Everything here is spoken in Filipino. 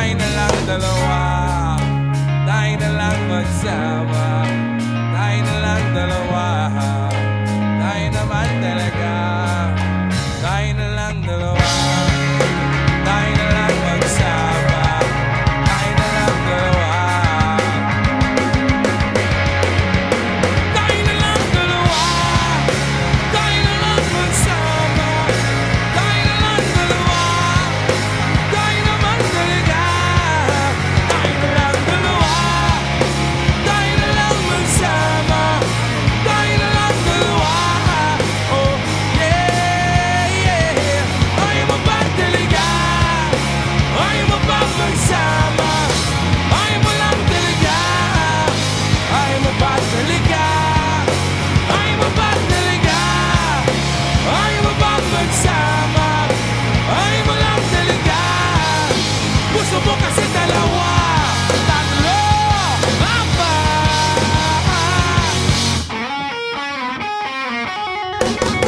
tayo na lang dalawa, tayo na lang magsama, tayo na lang dalawa, tayo naman talaga, tayo na lang dalawa, tayo na lang magsama, tayo na lang dalawa, tayo na lang dalawa, tayo na lang magsama, tayo na lang dalawa, tayo naman talaga, tayo na lang dalawa, tayo na lang magsama, tayo na lang dalawa. Oh yeah, yeah. Ayaw mo ba talaga? Ayaw mo ba magsama? Ayaw mo lang talaga? Ayaw mo ba talaga? Ayaw mo ba talaga? Ayaw mo ba magsama? Ayaw mo lang talaga? Gusto mo kasi dalawa, tatlo, apat.